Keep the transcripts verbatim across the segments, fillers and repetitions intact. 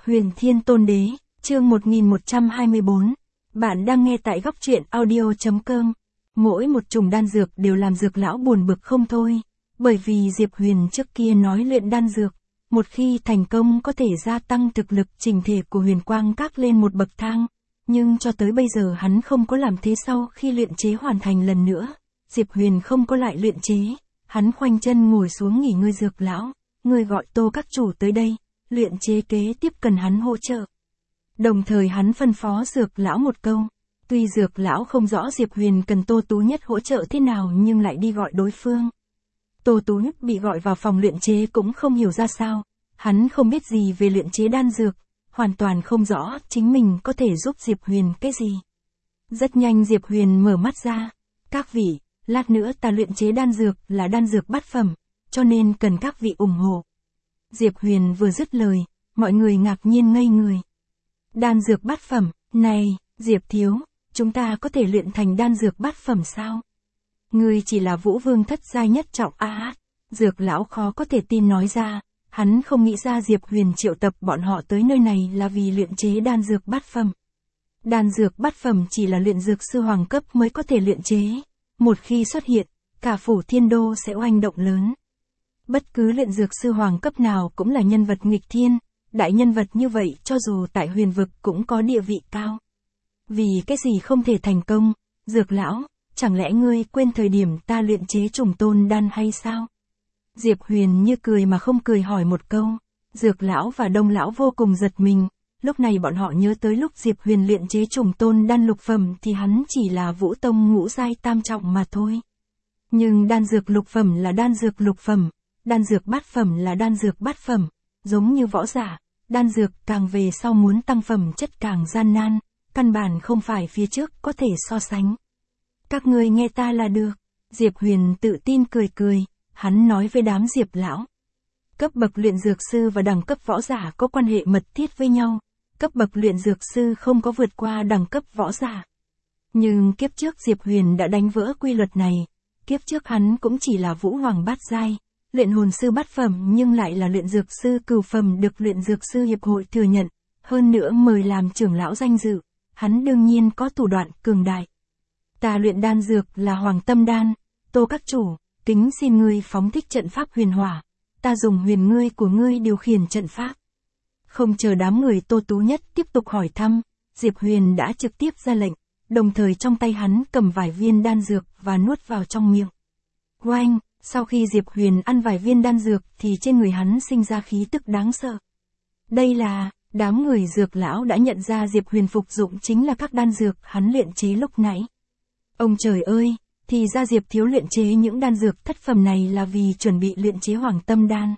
Huyền Thiên Tôn Đế, chương một nghìn một trăm hai mươi bốn. Bạn đang nghe tại góc truyện audio.com. Mỗi một chủng đan dược đều làm Dược lão buồn bực không thôi, bởi vì Diệp Huyền trước kia nói luyện đan dược, một khi thành công có thể gia tăng thực lực chỉnh thể của Huyền Quang Các lên một bậc thang, nhưng cho tới bây giờ hắn không có làm thế. Sau khi luyện chế hoàn thành lần nữa, Diệp Huyền không có lại luyện chế, hắn khoanh chân ngồi xuống nghỉ ngơi. Dược lão, người gọi Tô các chủ tới đây, luyện chế kế tiếp cần hắn hỗ trợ. Đồng thời hắn phân phó Dược lão một câu. Tuy Dược lão không rõ Diệp Huyền cần Tô Tú Nhất hỗ trợ thế nào nhưng lại đi gọi đối phương. Tô Tú Nhất bị gọi vào phòng luyện chế cũng không hiểu ra sao, hắn không biết gì về luyện chế đan dược, hoàn toàn không rõ chính mình có thể giúp Diệp Huyền cái gì. Rất nhanh Diệp Huyền mở mắt ra. Các vị, lát nữa ta luyện chế đan dược là đan dược bát phẩm, cho nên cần các vị ủng hộ. Diệp Huyền vừa dứt lời, mọi người ngạc nhiên ngây người. Đan dược bát phẩm, này, Diệp thiếu, chúng ta có thể luyện thành đan dược bát phẩm sao? Ngươi chỉ là Vũ Vương thất giai nhất trọng a à, Dược lão khó có thể tin nói ra, hắn không nghĩ ra Diệp Huyền triệu tập bọn họ tới nơi này là vì luyện chế đan dược bát phẩm. Đan dược bát phẩm chỉ là luyện dược sư hoàng cấp mới có thể luyện chế, một khi xuất hiện, cả phủ thiên đô sẽ oanh động lớn. Bất cứ luyện dược sư hoàng cấp nào cũng là nhân vật nghịch thiên, đại nhân vật như vậy cho dù tại huyền vực cũng có địa vị cao. Vì cái gì không thể thành công? Dược lão, chẳng lẽ ngươi quên thời điểm ta luyện chế trùng tôn đan hay sao? Diệp Huyền như cười mà không cười hỏi một câu. Dược lão và Đông lão vô cùng giật mình, lúc này bọn họ nhớ tới lúc Diệp Huyền luyện chế trùng tôn đan lục phẩm thì hắn chỉ là Vũ Tông ngũ giai tam trọng mà thôi. Nhưng đan dược lục phẩm là đan dược lục phẩm, đan dược bát phẩm là đan dược bát phẩm, giống như võ giả, đan dược càng về sau muốn tăng phẩm chất càng gian nan, căn bản không phải phía trước có thể so sánh. Các ngươi nghe ta là được. Diệp Huyền tự tin cười cười, hắn nói với đám Diệp lão. Cấp bậc luyện dược sư và đẳng cấp võ giả có quan hệ mật thiết với nhau, cấp bậc luyện dược sư không có vượt qua đẳng cấp võ giả. Nhưng kiếp trước Diệp Huyền đã đánh vỡ quy luật này, kiếp trước hắn cũng chỉ là Vũ Hoàng bát giai, luyện hồn sư bát phẩm nhưng lại là luyện dược sư cửu phẩm được luyện dược sư hiệp hội thừa nhận, hơn nữa mời làm trưởng lão danh dự, hắn đương nhiên có thủ đoạn cường đại. Ta luyện đan dược là Hoàng Tâm đan, Tô các chủ, kính xin ngươi phóng thích trận pháp huyền hỏa, ta dùng huyền ngươi của ngươi điều khiển trận pháp. Không chờ đám người Tô Tú Nhất tiếp tục hỏi thăm, Diệp Huyền đã trực tiếp ra lệnh, đồng thời trong tay hắn cầm vài viên đan dược và nuốt vào trong miệng. Oanh, sau khi Diệp Huyền ăn vài viên đan dược thì trên người hắn sinh ra khí tức đáng sợ. Đây là, đám người Dược lão đã nhận ra Diệp Huyền phục dụng chính là các đan dược hắn luyện chế lúc nãy. Ông trời ơi, thì ra Diệp thiếu luyện chế những đan dược thất phẩm này là vì chuẩn bị luyện chế Hoàng Tâm đan.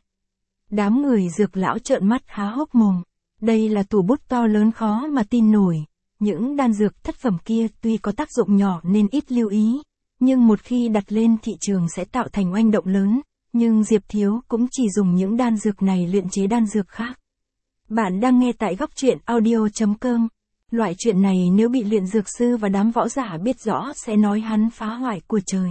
Đám người Dược lão trợn mắt há hốc mồm, đây là thủ bút to lớn khó mà tin nổi. Những đan dược thất phẩm kia tuy có tác dụng nhỏ nên ít lưu ý, nhưng một khi đặt lên thị trường sẽ tạo thành oanh động lớn, nhưng Diệp thiếu cũng chỉ dùng những đan dược này luyện chế đan dược khác. Bạn đang nghe tại góc truyện audio.com. Loại chuyện này nếu bị luyện dược sư và đám võ giả biết rõ sẽ nói hắn phá hoại của trời.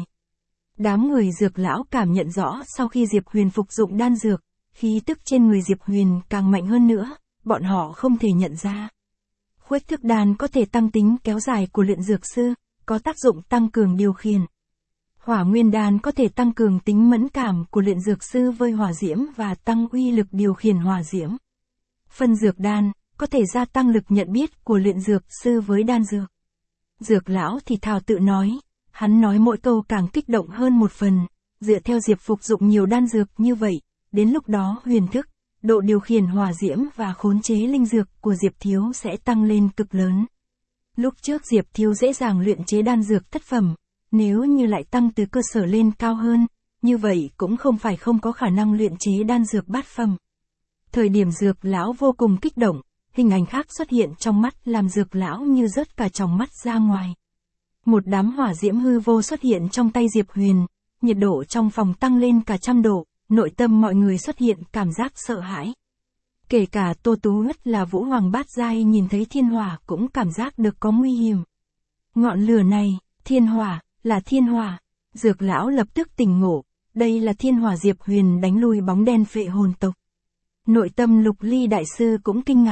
Đám người Dược lão cảm nhận rõ sau khi Diệp Huyền phục dụng đan dược, khí tức trên người Diệp Huyền càng mạnh hơn nữa, bọn họ không thể nhận ra. Khuếch thức đan có thể tăng tính kéo dài của luyện dược sư, có tác dụng tăng cường điều khiển. Hỏa nguyên đan có thể tăng cường tính mẫn cảm của luyện dược sư với hỏa diễm và tăng uy lực điều khiển hỏa diễm. Phân dược đan có thể gia tăng lực nhận biết của luyện dược sư với đan dược. Dược lão thì thào tự nói, hắn nói mỗi câu càng kích động hơn một phần, dựa theo Diệp phục dụng nhiều đan dược như vậy, đến lúc đó huyền thức, độ điều khiển hỏa diễm và khống chế linh dược của Diệp thiếu sẽ tăng lên cực lớn. Lúc trước Diệp thiếu dễ dàng luyện chế đan dược thất phẩm, nếu như lại tăng từ cơ sở lên cao hơn, như vậy cũng không phải không có khả năng luyện chế đan dược bát phẩm. Thời điểm Dược lão vô cùng kích động, hình ảnh khác xuất hiện trong mắt làm Dược lão như rớt cả tròng mắt ra ngoài. Một đám hỏa diễm hư vô xuất hiện trong tay Diệp Huyền, nhiệt độ trong phòng tăng lên cả trăm độ, nội tâm mọi người xuất hiện cảm giác sợ hãi. Kể cả Tô Tú Nhất là Vũ Hoàng bát giai nhìn thấy thiên hỏa cũng cảm giác được có nguy hiểm. Ngọn lửa này, thiên hỏa, là thiên hỏa. Dược lão lập tức tỉnh ngộ, đây là thiên hỏa Diệp Huyền đánh lui bóng đen phệ hồn tộc. Nội tâm Lục Ly đại sư cũng kinh ngạc,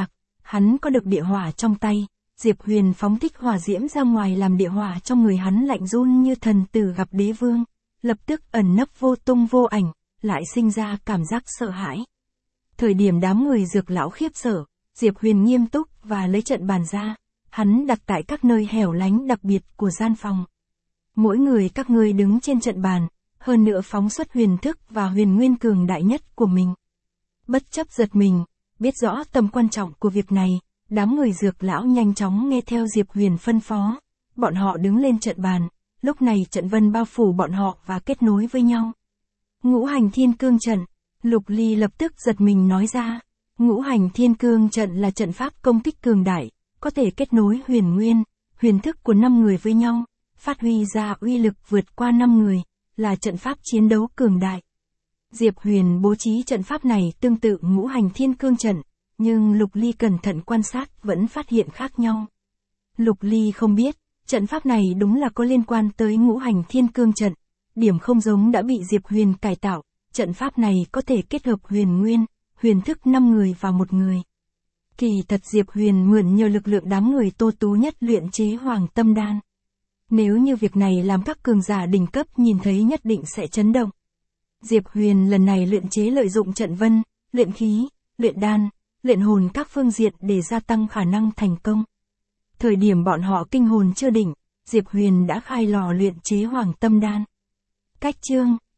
Hắn có được địa hỏa trong tay, Diệp Huyền phóng thích hỏa diễm ra ngoài làm địa hỏa trong người hắn lạnh run như thần tử gặp đế vương, lập tức ẩn nấp vô tung vô ảnh, lại sinh ra cảm giác sợ hãi. Thời điểm đám người dược lão khiếp sợ, Diệp Huyền nghiêm túc và lấy trận bàn ra, hắn đặt tại các nơi hẻo lánh đặc biệt của gian phòng. Mỗi người các ngươi đứng trên trận bàn, hơn nữa phóng xuất huyền thức và huyền nguyên cường đại nhất của mình. Bất chấp giật mình, biết rõ tầm quan trọng của việc này, đám người dược lão nhanh chóng nghe theo Diệp Huyền phân phó. Bọn họ đứng lên trận bàn, lúc này trận vân bao phủ bọn họ và kết nối với nhau. Ngũ hành thiên cương trận, Lục Ly lập tức giật mình nói ra. Ngũ hành thiên cương trận là trận pháp công kích cường đại, có thể kết nối huyền nguyên, huyền thức của năm người với nhau, phát huy ra uy lực vượt qua năm người, là trận pháp chiến đấu cường đại. Diệp Huyền bố trí trận pháp này tương tự ngũ hành thiên cương trận, nhưng Lục Ly cẩn thận quan sát vẫn phát hiện khác nhau. Lục Ly không biết, trận pháp này đúng là có liên quan tới ngũ hành thiên cương trận, điểm không giống đã bị Diệp Huyền cải tạo, trận pháp này có thể kết hợp huyền nguyên, huyền thức năm người vào một người. Kỳ thật Diệp Huyền mượn nhờ lực lượng đám người Tô Tú nhất luyện chế Hoàng Tâm Đan. Nếu như việc này làm các cường giả đỉnh cấp nhìn thấy nhất định sẽ chấn động. Diệp Huyền lần này luyện chế lợi dụng trận vân, luyện khí, luyện đan, luyện hồn các phương diện để gia tăng khả năng thành công. Thời điểm bọn họ kinh hồn chưa định, Diệp Huyền đã khai lò luyện chế Hoàng Tâm Đan. Cách chương